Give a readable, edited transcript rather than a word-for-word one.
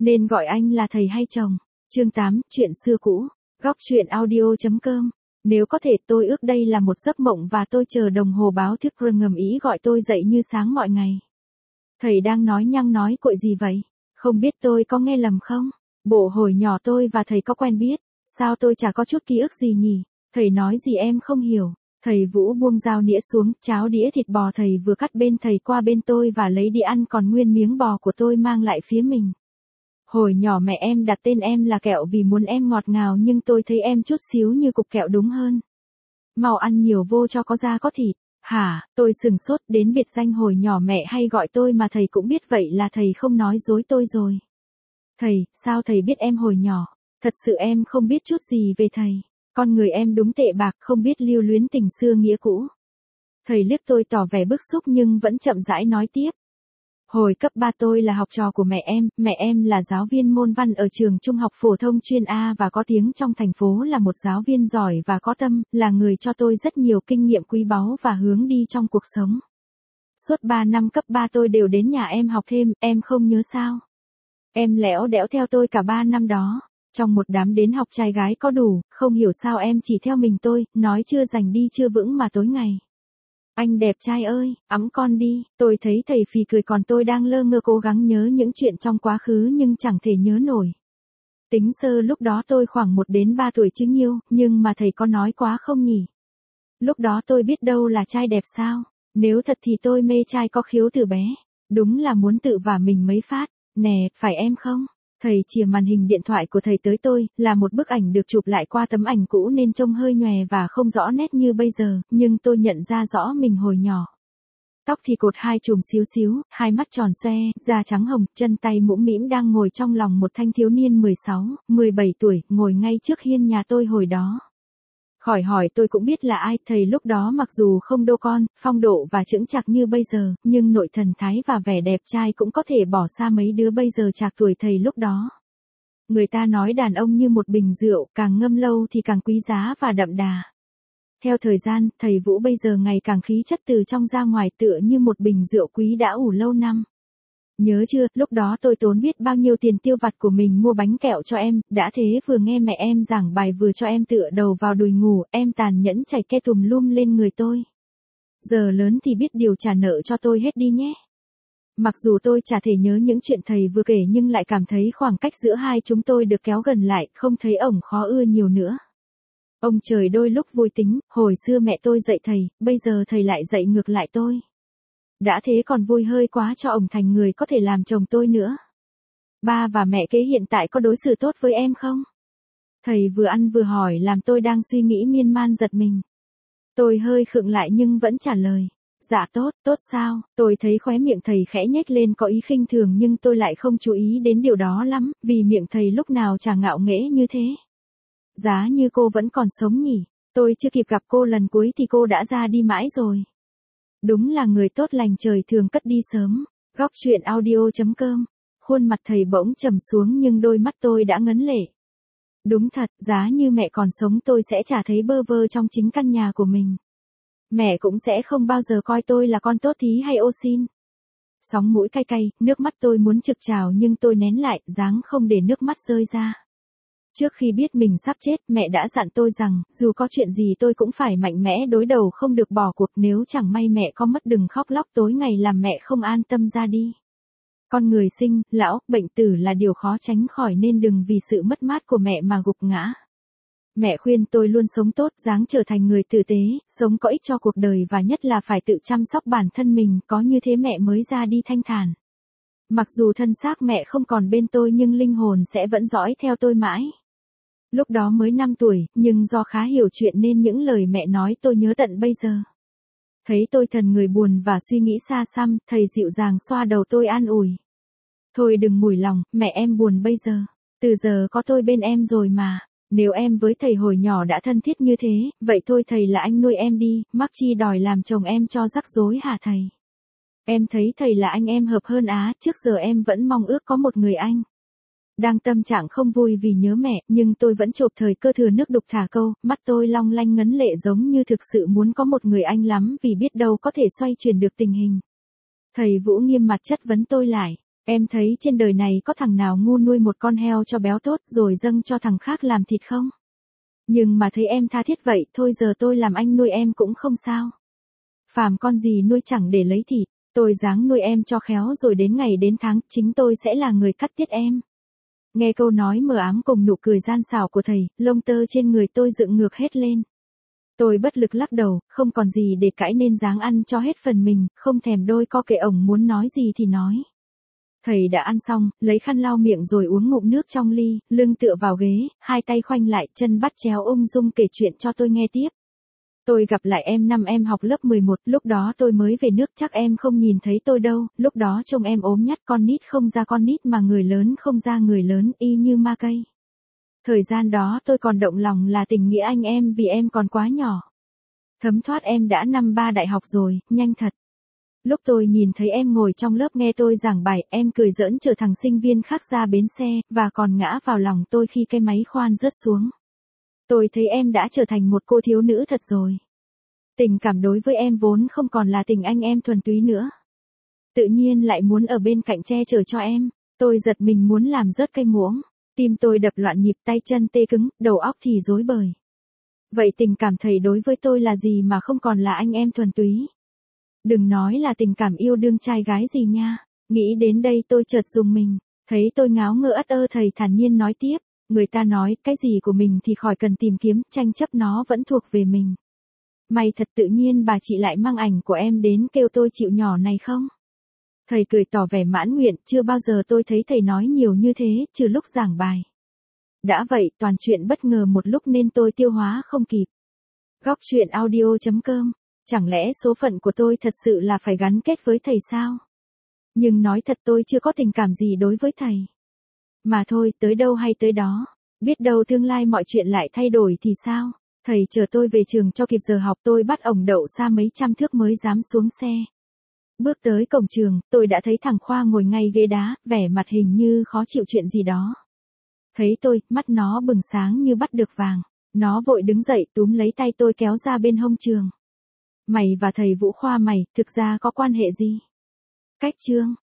Nên gọi anh là thầy hay chồng? Chương 8, chuyện xưa cũ. Góc chuyện audio.com. Nếu có thể tôi ước đây là một giấc mộng và tôi chờ đồng hồ báo thức ngầm ý gọi tôi dậy như sáng mọi ngày. Thầy đang nói nhăng nói cuội gì vậy? Không biết tôi có nghe lầm không? Bộ hồi nhỏ tôi và thầy có quen biết, sao tôi chả có chút ký ức gì nhỉ? Thầy nói gì em không hiểu. Thầy Vũ buông dao nĩa xuống, cháo đĩa thịt bò thầy vừa cắt bên thầy qua bên tôi và lấy đi ăn còn nguyên miếng bò của tôi mang lại phía mình. Hồi nhỏ mẹ em đặt tên em là Kẹo vì muốn em ngọt ngào nhưng tôi thấy em chút xíu như cục kẹo đúng hơn. Mau ăn nhiều vô cho có da có thịt. Hả, tôi sừng sốt đến biệt danh hồi nhỏ mẹ hay gọi tôi mà thầy cũng biết vậy là thầy không nói dối tôi rồi. Thầy, sao thầy biết em hồi nhỏ? Thật sự em không biết chút gì về thầy. Con người em đúng tệ bạc không biết lưu luyến tình xưa nghĩa cũ. Thầy liếc tôi tỏ vẻ bức xúc nhưng vẫn chậm rãi nói tiếp. Hồi cấp 3 tôi là học trò của mẹ em là giáo viên môn văn ở trường trung học phổ thông chuyên A và có tiếng trong thành phố là một giáo viên giỏi và có tâm, là người cho tôi rất nhiều kinh nghiệm quý báu và hướng đi trong cuộc sống. Suốt 3 năm cấp 3 tôi đều đến nhà em học thêm, em không nhớ sao? Em lẽo đẽo theo tôi cả 3 năm đó. Trong một đám đến học trai gái có đủ, không hiểu sao em chỉ theo mình tôi, nói chưa rành đi chưa vững mà tối ngày. Anh đẹp trai ơi, ẵm con đi, tôi thấy thầy phì cười còn tôi đang lơ ngơ cố gắng nhớ những chuyện trong quá khứ nhưng chẳng thể nhớ nổi. Tính sơ lúc đó tôi khoảng 1 đến 3 tuổi chứ nhiêu, nhưng mà thầy có nói quá không nhỉ? Lúc đó tôi biết đâu là trai đẹp sao, nếu thật thì tôi mê trai có khiếu từ bé, đúng là muốn tự vả mình mấy phát, nè, phải em không? Thầy chìa màn hình điện thoại của thầy tới tôi, là một bức ảnh được chụp lại qua tấm ảnh cũ nên trông hơi nhòe và không rõ nét như bây giờ, nhưng tôi nhận ra rõ mình hồi nhỏ. Tóc thì cột 2 chùm xíu xíu, 2 mắt tròn xoe, da trắng hồng, chân tay mũm mĩm đang ngồi trong lòng một thanh thiếu niên 16, 17 tuổi, ngồi ngay trước hiên nhà tôi hồi đó. Khỏi hỏi tôi cũng biết là ai, thầy lúc đó mặc dù không đô con, phong độ và chững chạc như bây giờ, nhưng nội thần thái và vẻ đẹp trai cũng có thể bỏ xa mấy đứa bây giờ chạc tuổi thầy lúc đó. Người ta nói đàn ông như một bình rượu, càng ngâm lâu thì càng quý giá và đậm đà. Theo thời gian, thầy Vũ bây giờ ngày càng khí chất từ trong ra ngoài tựa như một bình rượu quý đã ủ lâu năm. Nhớ chưa, lúc đó tôi tốn biết bao nhiêu tiền tiêu vặt của mình mua bánh kẹo cho em, đã thế vừa nghe mẹ em giảng bài vừa cho em tựa đầu vào đùi ngủ, em tàn nhẫn chảy ke tùm lum lên người tôi. Giờ lớn thì biết điều trả nợ cho tôi hết đi nhé. Mặc dù tôi chả thể nhớ những chuyện thầy vừa kể nhưng lại cảm thấy khoảng cách giữa hai chúng tôi được kéo gần lại, không thấy ổng khó ưa nhiều nữa. Ông trời đôi lúc vui tính, hồi xưa mẹ tôi dạy thầy, bây giờ thầy lại dạy ngược lại tôi. Đã thế còn vui hơi quá cho ổng thành người có thể làm chồng tôi nữa. Ba và mẹ kế hiện tại có đối xử tốt với em không? Thầy vừa ăn vừa hỏi làm tôi đang suy nghĩ miên man giật mình. Tôi hơi khựng lại nhưng vẫn trả lời. Dạ tốt, tốt sao? Tôi thấy khóe miệng thầy khẽ nhếch lên có ý khinh thường nhưng tôi lại không chú ý đến điều đó lắm, vì miệng thầy lúc nào chả ngạo nghễ như thế. Giá như cô vẫn còn sống nhỉ? Tôi chưa kịp gặp cô lần cuối thì cô đã ra đi mãi rồi. Đúng là người tốt lành trời thường cất đi sớm. Góc chuyện audio.com. Khuôn mặt thầy bỗng trầm xuống nhưng đôi mắt tôi đã ngấn lệ. Đúng thật, giá như mẹ còn sống tôi sẽ chả thấy bơ vơ trong chính căn nhà của mình. Mẹ cũng sẽ không bao giờ coi tôi là con tốt thí hay ô xin. Sóng mũi cay cay, nước mắt tôi muốn trực trào nhưng tôi nén lại, dáng không để nước mắt rơi ra. Trước khi biết mình sắp chết, mẹ đã dặn tôi rằng, dù có chuyện gì tôi cũng phải mạnh mẽ đối đầu không được bỏ cuộc nếu chẳng may mẹ có mất đừng khóc lóc tối ngày làm mẹ không an tâm ra đi. Con người sinh, lão, bệnh tử là điều khó tránh khỏi nên đừng vì sự mất mát của mẹ mà gục ngã. Mẹ khuyên tôi luôn sống tốt, ráng trở thành người tử tế, sống có ích cho cuộc đời và nhất là phải tự chăm sóc bản thân mình, có như thế mẹ mới ra đi thanh thản. Mặc dù thân xác mẹ không còn bên tôi nhưng linh hồn sẽ vẫn dõi theo tôi mãi. Lúc đó mới 5 tuổi, nhưng do khá hiểu chuyện nên những lời mẹ nói tôi nhớ tận bây giờ. Thấy tôi thần người buồn và suy nghĩ xa xăm, thầy dịu dàng xoa đầu tôi an ủi. Thôi đừng mủi lòng, mẹ em buồn bây giờ. Từ giờ có tôi bên em rồi mà. Nếu em với thầy hồi nhỏ đã thân thiết như thế, vậy thôi thầy là anh nuôi em đi, mắc chi đòi làm chồng em cho rắc rối hả thầy? Em thấy thầy là anh em hợp hơn á, trước giờ em vẫn mong ước có một người anh. Đang tâm trạng không vui vì nhớ mẹ, nhưng tôi vẫn chộp thời cơ thừa nước đục thả câu, mắt tôi long lanh ngấn lệ giống như thực sự muốn có một người anh lắm vì biết đâu có thể xoay chuyển được tình hình. Thầy Vũ nghiêm mặt chất vấn tôi lại. Em thấy trên đời này có thằng nào ngu nuôi một con heo cho béo tốt rồi dâng cho thằng khác làm thịt không? Nhưng mà thấy em tha thiết vậy, thôi giờ tôi làm anh nuôi em cũng không sao. Phàm con gì nuôi chẳng để lấy thịt, tôi ráng nuôi em cho khéo rồi đến ngày đến tháng, chính tôi sẽ là người cắt tiết em. Nghe câu nói mờ ám cùng nụ cười gian xảo của thầy, lông tơ trên người tôi dựng ngược hết lên. Tôi bất lực lắc đầu, không còn gì để cãi nên ráng ăn cho hết phần mình, không thèm đôi co kệ ổng muốn nói gì thì nói. Thầy đã ăn xong, lấy khăn lau miệng rồi uống ngụm nước trong ly, lưng tựa vào ghế, hai tay khoanh lại, chân bắt chéo ung dung kể chuyện cho tôi nghe tiếp. Tôi gặp lại em năm em học lớp 11, lúc đó tôi mới về nước chắc em không nhìn thấy tôi đâu, lúc đó trông em ốm nhắt con nít không ra con nít mà người lớn không ra người lớn y như ma cây. Thời gian đó tôi còn động lòng là tình nghĩa anh em vì em còn quá nhỏ. Thấm thoát em đã năm 3 đại học rồi, nhanh thật. Lúc tôi nhìn thấy em ngồi trong lớp nghe tôi giảng bài, em cười giỡn chở thằng sinh viên khác ra bến xe, và còn ngã vào lòng tôi khi cái máy khoan rớt xuống. Tôi thấy em đã trở thành một cô thiếu nữ thật rồi. Tình cảm đối với em vốn không còn là tình anh em thuần túy nữa. Tự nhiên lại muốn ở bên cạnh che chở cho em, tôi giật mình muốn làm rớt cây muỗng. Tim tôi đập loạn nhịp, tay chân tê cứng, đầu óc thì rối bời. Vậy tình cảm thầy đối với tôi là gì mà không còn là anh em thuần túy? Đừng nói là tình cảm yêu đương trai gái gì nha. Nghĩ đến đây tôi chợt rùng mình. Thấy tôi ngáo ngơ ất ơ, thầy thản nhiên nói tiếp. Người ta nói cái gì của mình thì khỏi cần tìm kiếm, tranh chấp nó vẫn thuộc về mình. May thật tự nhiên bà chị lại mang ảnh của em đến kêu tôi chịu nhỏ này không? Thầy cười tỏ vẻ mãn nguyện, chưa bao giờ tôi thấy thầy nói nhiều như thế, trừ lúc giảng bài. Đã vậy, toàn chuyện bất ngờ một lúc nên tôi tiêu hóa không kịp. Góc truyện audio.com. Chẳng lẽ số phận của tôi thật sự là phải gắn kết với thầy sao? Nhưng nói thật tôi chưa có tình cảm gì đối với thầy. Mà thôi, tới đâu hay tới đó. Biết đâu tương lai mọi chuyện lại thay đổi thì sao? Thầy chờ tôi về trường cho kịp giờ học, tôi bắt ổng đậu xa mấy trăm thước mới dám xuống xe. Bước tới cổng trường, tôi đã thấy thằng Khoa ngồi ngay ghế đá, vẻ mặt hình như khó chịu chuyện gì đó. Thấy tôi, mắt nó bừng sáng như bắt được vàng. Nó vội đứng dậy túm lấy tay tôi kéo ra bên hông trường. Mày và thầy Vũ Khoa mày, thực ra có quan hệ gì? Cách chương.